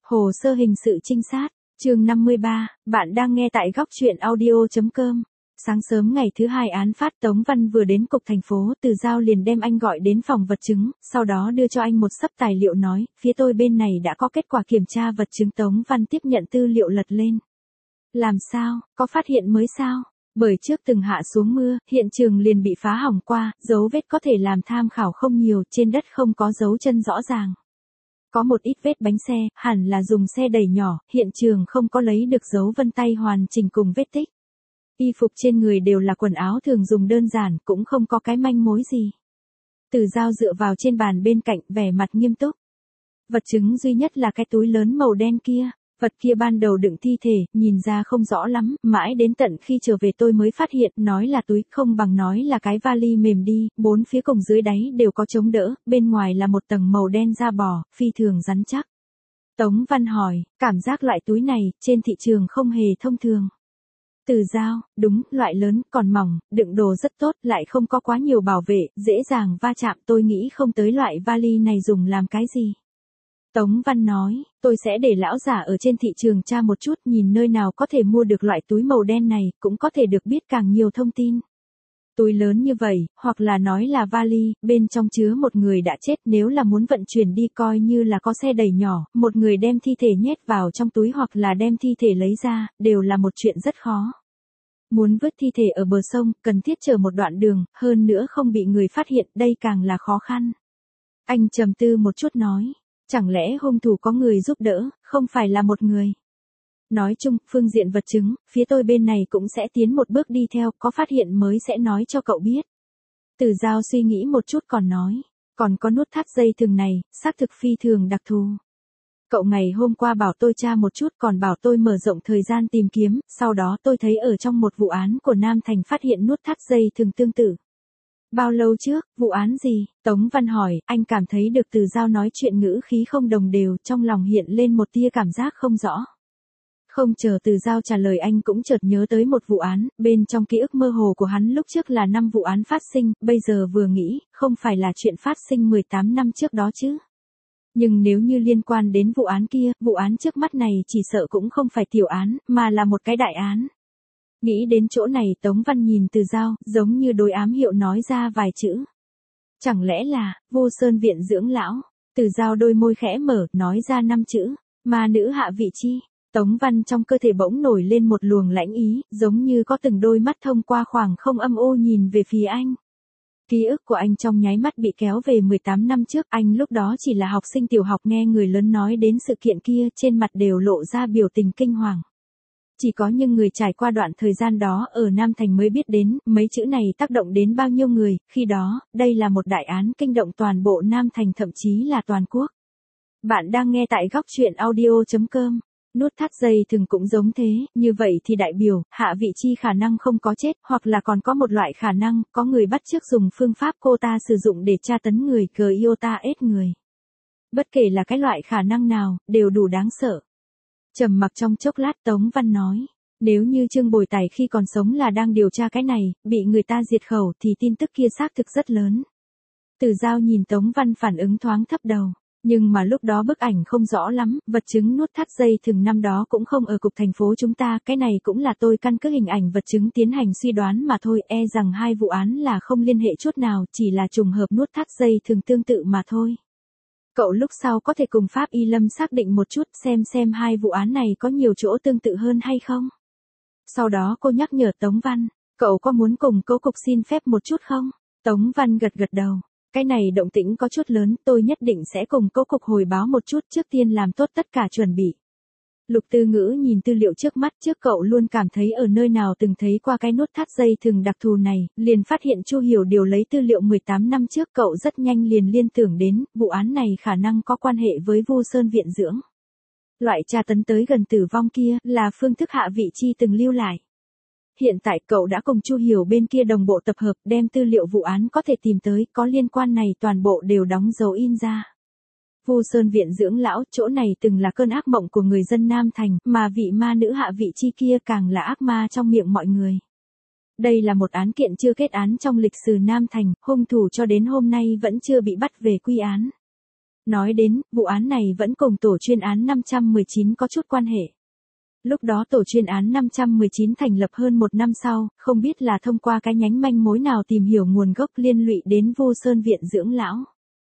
Hồ sơ hình sự trinh sát, chương 53, bạn đang nghe tại góc truyện audio.com. Sáng sớm ngày thứ hai án phát, Tống Văn vừa đến cục thành phố, Từ Giao liền đem anh gọi đến phòng vật chứng, sau đó đưa cho anh một xấp tài liệu nói, phía tôi bên này đã có kết quả kiểm tra vật chứng. Tống Văn tiếp nhận tư liệu lật lên. Làm sao, có phát hiện mới sao? Bởi trước từng hạ xuống mưa, hiện trường liền bị phá hỏng qua, dấu vết có thể làm tham khảo không nhiều, trên đất không có dấu chân rõ ràng. Có một ít vết bánh xe, hẳn là dùng xe đẩy nhỏ, hiện trường không có lấy được dấu vân tay hoàn chỉnh cùng vết tích. Y phục trên người đều là quần áo thường dùng đơn giản, cũng không có cái manh mối gì. Từ Giao dựa vào trên bàn bên cạnh, vẻ mặt nghiêm túc. Vật chứng duy nhất là cái túi lớn màu đen kia. Vật kia ban đầu đựng thi thể, nhìn ra không rõ lắm, mãi đến tận khi trở về tôi mới phát hiện, nói là túi không bằng nói là cái vali mềm đi, bốn phía cùng dưới đáy đều có chống đỡ, bên ngoài là một tầng màu đen da bò, phi thường rắn chắc. Tống Văn hỏi, cảm giác loại túi này, trên thị trường không hề thông thường. Từ Giao, đúng, loại lớn, còn mỏng, đựng đồ rất tốt, lại không có quá nhiều bảo vệ, dễ dàng va chạm, tôi nghĩ không tới loại vali này dùng làm cái gì. Tống Văn nói, tôi sẽ để lão giả ở trên thị trường tra một chút, nhìn nơi nào có thể mua được loại túi màu đen này, cũng có thể được biết càng nhiều thông tin. Túi lớn như vậy, hoặc là nói là vali, bên trong chứa một người đã chết, nếu là muốn vận chuyển đi coi như là có xe đẩy nhỏ, một người đem thi thể nhét vào trong túi hoặc là đem thi thể lấy ra, đều là một chuyện rất khó. Muốn vớt thi thể ở bờ sông, cần thiết chở một đoạn đường, hơn nữa không bị người phát hiện, đây càng là khó khăn. Anh trầm tư một chút nói. Chẳng lẽ hung thủ có người giúp đỡ, không phải là một người. Nói chung, phương diện vật chứng, phía tôi bên này cũng sẽ tiến một bước đi theo, có phát hiện mới sẽ nói cho cậu biết. Từ Giao suy nghĩ một chút còn nói, còn có nút thắt dây thừng này, xác thực phi thường đặc thù. Cậu ngày hôm qua bảo tôi tra một chút, còn bảo tôi mở rộng thời gian tìm kiếm, sau đó tôi thấy ở trong một vụ án của Nam Thành phát hiện nút thắt dây thừng tương tự. Bao lâu trước, vụ án gì? Tống Văn hỏi, anh cảm thấy được Từ Giao nói chuyện ngữ khí không đồng đều, trong lòng hiện lên một tia cảm giác không rõ. Không chờ Từ Giao trả lời anh cũng chợt nhớ tới một vụ án, bên trong ký ức mơ hồ của hắn lúc trước là 5 vụ án phát sinh, bây giờ vừa nghĩ, không phải là chuyện phát sinh 18 năm trước đó chứ. Nhưng nếu như liên quan đến vụ án kia, vụ án trước mắt này chỉ sợ cũng không phải tiểu án, mà là một cái đại án. Nghĩ đến chỗ này Tống Văn nhìn Từ Giao, giống như đối ám hiệu nói ra vài chữ. Chẳng lẽ là, Vô Sơn viện dưỡng lão? Từ Giao đôi môi khẽ mở, nói ra 5 chữ, ma nữ Hạ Vị Chi. Tống Văn trong cơ thể bỗng nổi lên một luồng lãnh ý, giống như có từng đôi mắt thông qua khoảng không âm ô nhìn về phía anh. Ký ức của anh trong nháy mắt bị kéo về 18 năm trước, anh lúc đó chỉ là học sinh tiểu học nghe người lớn nói đến sự kiện kia, trên mặt đều lộ ra biểu tình kinh hoàng. Chỉ có những người trải qua đoạn thời gian đó ở Nam Thành mới biết đến, mấy chữ này tác động đến bao nhiêu người, khi đó, đây là một đại án kinh động toàn bộ Nam Thành thậm chí là toàn quốc. Bạn đang nghe tại góc truyện audio.com. Nút thắt dây thừng cũng giống thế, như vậy thì đại biểu, Hạ Vị Chi khả năng không có chết, hoặc là còn có một loại khả năng, có người bắt chước dùng phương pháp cô ta sử dụng để tra tấn người, GIOTA người. Bất kể là cái loại khả năng nào, đều đủ đáng sợ. Trầm mặc trong chốc lát Tống Văn nói, nếu như Trương Bồi Tài khi còn sống là đang điều tra cái này, bị người ta diệt khẩu thì tin tức kia xác thực rất lớn. Từ Giao nhìn Tống Văn phản ứng thoáng thấp đầu, nhưng mà lúc đó bức ảnh không rõ lắm, vật chứng nút thắt dây thừng năm đó cũng không ở cục thành phố chúng ta, cái này cũng là tôi căn cứ hình ảnh vật chứng tiến hành suy đoán mà thôi, rằng hai vụ án là không liên hệ chút nào, chỉ là trùng hợp nút thắt dây thừng tương tự mà thôi. Cậu lúc sau có thể cùng Pháp Y Lâm xác định một chút xem hai vụ án này có nhiều chỗ tương tự hơn hay không. Sau đó cô nhắc nhở Tống Văn, cậu có muốn cùng cố cục xin phép một chút không? Tống Văn gật gật đầu, cái này động tĩnh có chút lớn, tôi nhất định sẽ cùng cố cục hồi báo một chút, trước tiên làm tốt tất cả chuẩn bị. Lục Tư Ngữ nhìn tư liệu trước mắt, trước cậu luôn cảm thấy ở nơi nào từng thấy qua cái nút thắt dây thừng đặc thù này, liền phát hiện Chu Hiểu Điều lấy tư liệu 18 năm trước, cậu rất nhanh liền liên tưởng đến, vụ án này khả năng có quan hệ với Vô Sơn viện dưỡng. Loại tra tấn tới gần tử vong kia, là phương thức Hạ Vị Chi từng lưu lại. Hiện tại cậu đã cùng Chu Hiểu bên kia đồng bộ tập hợp, đem tư liệu vụ án có thể tìm tới, có liên quan này toàn bộ đều đóng dấu in ra. Vô Sơn viện dưỡng lão, chỗ này từng là cơn ác mộng của người dân Nam Thành, mà vị ma nữ Hạ Vị Chi kia càng là ác ma trong miệng mọi người. Đây là một án kiện chưa kết án trong lịch sử Nam Thành, hung thủ cho đến hôm nay vẫn chưa bị bắt về quy án. Nói đến, vụ án này vẫn cùng tổ chuyên án 519 có chút quan hệ. Lúc đó tổ chuyên án 519 thành lập hơn một năm sau, không biết là thông qua cái nhánh manh mối nào tìm hiểu nguồn gốc liên lụy đến Vu Sơn Viện Dưỡng Lão.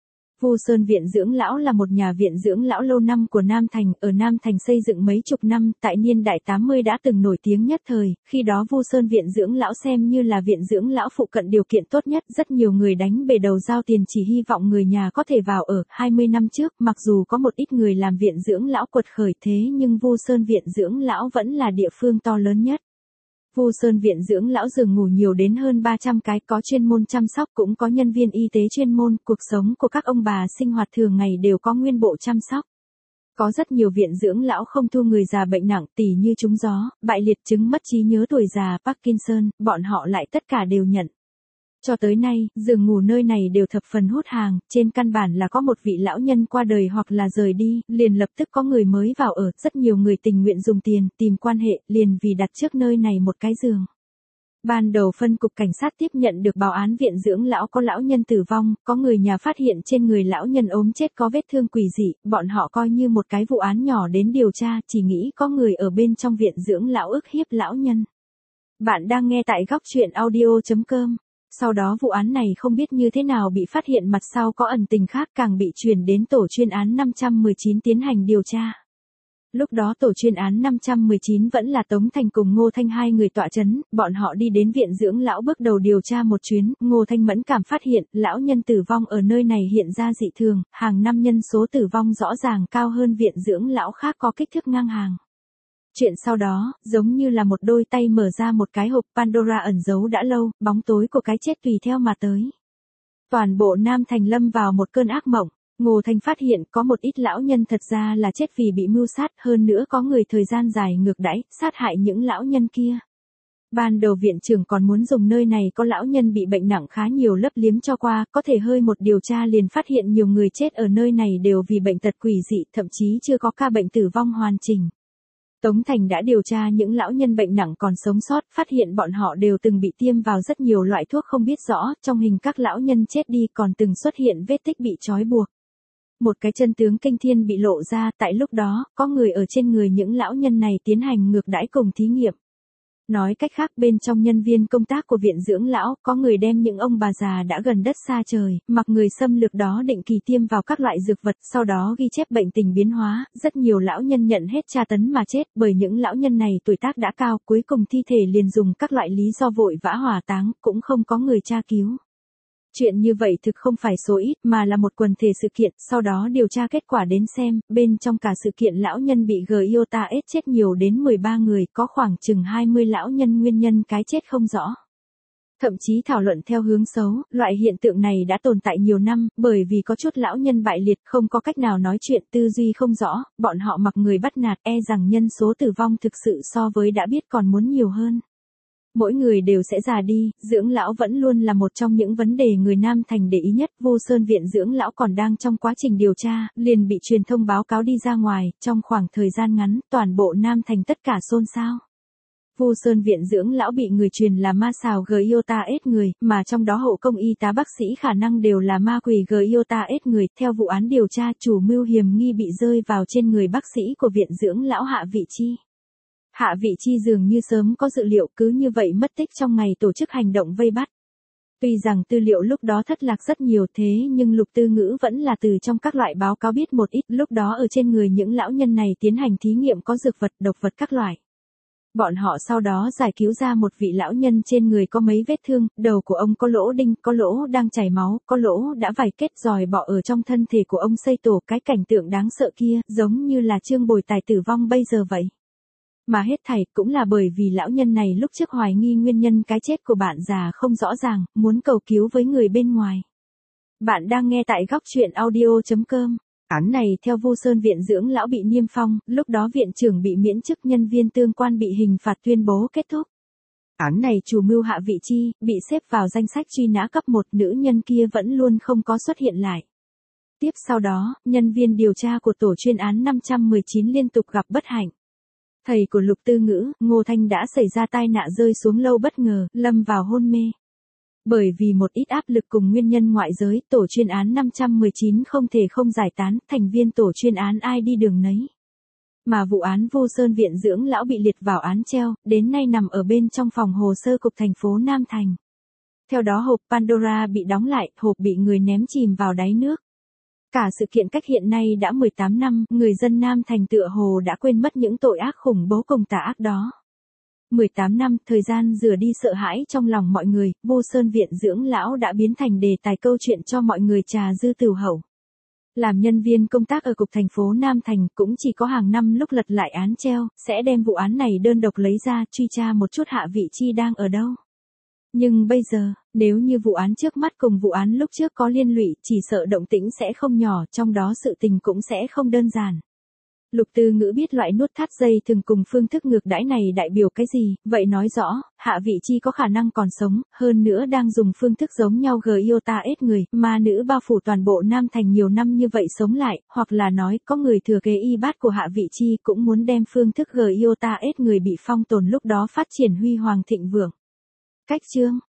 Vu Sơn Viện Dưỡng Lão là một nhà viện dưỡng lão lâu năm của Nam Thành, ở Nam Thành xây dựng mấy chục năm, tại niên đại 80 đã từng nổi tiếng nhất thời, khi đó Vu Sơn Viện Dưỡng Lão xem như là viện dưỡng lão phụ cận điều kiện tốt nhất, rất nhiều người đánh bề đầu giao tiền chỉ hy vọng người nhà có thể vào ở. 20 năm trước, mặc dù có một ít người làm viện dưỡng lão quật khởi thế nhưng Vu Sơn Viện Dưỡng Lão vẫn là địa phương to lớn nhất. Vu Sơn Viện Dưỡng Lão giường ngủ nhiều đến hơn 300 cái, có chuyên môn chăm sóc cũng có nhân viên y tế chuyên môn, cuộc sống của các ông bà sinh hoạt thường ngày đều có nguyên bộ chăm sóc. Có rất nhiều viện dưỡng lão không thu người già bệnh nặng tỉ như trúng gió, bại liệt, chứng mất trí nhớ tuổi già, Parkinson, bọn họ lại tất cả đều nhận. Cho tới nay, giường ngủ nơi này đều thập phần hút hàng, trên căn bản là có một vị lão nhân qua đời hoặc là rời đi, liền lập tức có người mới vào ở, rất nhiều người tình nguyện dùng tiền, tìm quan hệ, liền vì đặt trước nơi này một cái giường. Ban đầu phân cục cảnh sát tiếp nhận được báo án viện dưỡng lão có lão nhân tử vong, có người nhà phát hiện trên người lão nhân ốm chết có vết thương quỷ dị, bọn họ coi như một cái vụ án nhỏ đến điều tra, chỉ nghĩ có người ở bên trong viện dưỡng lão ức hiếp lão nhân. Bạn đang nghe tại góc truyện audio.com. Sau đó vụ án này không biết như thế nào bị phát hiện mặt sau có ẩn tình khác càng bị chuyển đến tổ chuyên án 519 tiến hành điều tra. Lúc đó tổ chuyên án 519 vẫn là Tống Thành cùng Ngô Thanh hai người tọa chấn, bọn họ đi đến viện dưỡng lão bước đầu điều tra một chuyến, Ngô Thanh mẫn cảm phát hiện, lão nhân tử vong ở nơi này hiện ra dị thường, hàng năm nhân số tử vong rõ ràng cao hơn viện dưỡng lão khác có kích thước ngang hàng. Chuyện sau đó, giống như là một đôi tay mở ra một cái hộp Pandora ẩn giấu đã lâu, bóng tối của cái chết tùy theo mà tới. Toàn bộ Nam Thành lâm vào một cơn ác mộng. Ngô Thanh phát hiện có một ít lão nhân thật ra là chết vì bị mưu sát, hơn nữa có người thời gian dài ngược đãi, sát hại những lão nhân kia. Ban đầu viện trưởng còn muốn dùng nơi này có lão nhân bị bệnh nặng khá nhiều lấp liếm cho qua, có thể hơi một điều tra liền phát hiện nhiều người chết ở nơi này đều vì bệnh tật quỷ dị, thậm chí chưa có ca bệnh tử vong hoàn chỉnh. Tống Thành đã điều tra những lão nhân bệnh nặng còn sống sót, phát hiện bọn họ đều từng bị tiêm vào rất nhiều loại thuốc không biết rõ, trong hình các lão nhân chết đi còn từng xuất hiện vết tích bị trói buộc. Một cái chân tướng kinh thiên bị lộ ra, tại lúc đó, có người ở trên người những lão nhân này tiến hành ngược đãi cùng thí nghiệm. Nói cách khác bên trong nhân viên công tác của viện dưỡng lão, có người đem những ông bà già đã gần đất xa trời, mặc người xâm lược đó định kỳ tiêm vào các loại dược vật, sau đó ghi chép bệnh tình biến hóa, rất nhiều lão nhân nhận hết tra tấn mà chết, bởi những lão nhân này tuổi tác đã cao, cuối cùng thi thể liền dùng các loại lý do vội vã hỏa táng, cũng không có người tra cứu. Chuyện như vậy thực không phải số ít mà là một quần thể sự kiện, sau đó điều tra kết quả đến xem, bên trong cả sự kiện lão nhân bị Giota S chết nhiều đến 13 người, có khoảng chừng 20 lão nhân nguyên nhân cái chết không rõ. Thậm chí thảo luận theo hướng xấu, loại hiện tượng này đã tồn tại nhiều năm, bởi vì có chút lão nhân bại liệt không có cách nào nói chuyện, tư duy không rõ, bọn họ mặc người bắt nạt, e rằng nhân số tử vong thực sự so với đã biết còn muốn nhiều hơn. Mỗi người đều sẽ già đi, dưỡng lão vẫn luôn là một trong những vấn đề người Nam Thành để ý nhất. Vu Sơn Viện Dưỡng Lão còn đang trong quá trình điều tra, liền bị truyền thông báo cáo đi ra ngoài, trong khoảng thời gian ngắn, toàn bộ Nam Thành tất cả xôn xao. Vu Sơn Viện Dưỡng Lão bị người truyền là ma xào Giota S người, mà trong đó hộ công y tá bác sĩ khả năng đều là ma quỷ Giota S người. Theo vụ án điều tra, chủ mưu hiểm nghi bị rơi vào trên người bác sĩ của Viện Dưỡng Lão Hạ Vị Chi. Hạ Vị Chi dường như sớm có dự liệu, cứ như vậy mất tích trong ngày tổ chức hành động vây bắt. Tuy rằng tư liệu lúc đó thất lạc rất nhiều thế nhưng Lục Tư Ngữ vẫn là từ trong các loại báo cáo biết một ít, lúc đó ở trên người những lão nhân này tiến hành thí nghiệm có dược vật, độc vật các loại. Bọn họ sau đó giải cứu ra một vị lão nhân trên người có mấy vết thương, đầu của ông có lỗ đinh, có lỗ đang chảy máu, có lỗ đã vảy kết giòi bọ ở trong thân thể của ông xây tổ, cái cảnh tượng đáng sợ kia, giống như là Trương Bồi Tài tử vong bây giờ vậy. Mà hết thảy cũng là bởi vì lão nhân này lúc trước hoài nghi nguyên nhân cái chết của bạn già không rõ ràng, muốn cầu cứu với người bên ngoài. Bạn đang nghe tại góc truyện audio.com. Án này theo Vu Sơn Viện Dưỡng Lão bị niêm phong, lúc đó viện trưởng bị miễn chức, nhân viên tương quan bị hình phạt tuyên bố kết thúc. Án này chủ mưu Hạ Vị Chi, bị xếp vào danh sách truy nã cấp 1, nữ nhân kia vẫn luôn không có xuất hiện lại. Tiếp sau đó, nhân viên điều tra của tổ chuyên án 519 liên tục gặp bất hạnh. Thầy của Lục Tư Ngữ, Ngô Thanh đã xảy ra tai nạn rơi xuống lâu bất ngờ, lâm vào hôn mê. Bởi vì một ít áp lực cùng nguyên nhân ngoại giới, tổ chuyên án 519 không thể không giải tán, thành viên tổ chuyên án ai đi đường nấy. Mà vụ án Vô Sơn viện dưỡng lão bị liệt vào án treo, đến nay nằm ở bên trong phòng hồ sơ cục thành phố Nam Thành. Theo đó hộp Pandora bị đóng lại, hộp bị người ném chìm vào đáy nước. Cả sự kiện cách hiện nay đã 18 năm, người dân Nam Thành tựa hồ đã quên mất những tội ác khủng bố cùng tà ác đó. 18 năm, thời gian rửa đi sợ hãi trong lòng mọi người, Vô Sơn viện dưỡng lão đã biến thành đề tài câu chuyện cho mọi người trà dư tửu hậu. Làm nhân viên công tác ở cục thành phố Nam Thành cũng chỉ có hàng năm lúc lật lại án treo, sẽ đem vụ án này đơn độc lấy ra truy tra một chút Hạ Vị Chi đang ở đâu. Nhưng bây giờ, nếu như vụ án trước mắt cùng vụ án lúc trước có liên lụy, chỉ sợ động tĩnh sẽ không nhỏ, trong đó sự tình cũng sẽ không đơn giản. Lục Tư Ngữ biết loại nút thắt dây thường cùng phương thức ngược đãi này đại biểu cái gì, vậy nói rõ, Hạ Vị Chi có khả năng còn sống, hơn nữa đang dùng phương thức giống nhau Giota ết người, ma nữ bao phủ toàn bộ Nam Thành nhiều năm như vậy sống lại, hoặc là nói có người thừa kế y bát của Hạ Vị Chi cũng muốn đem phương thức Giota ết người bị phong tồn lúc đó phát triển huy hoàng thịnh vượng. Cách chương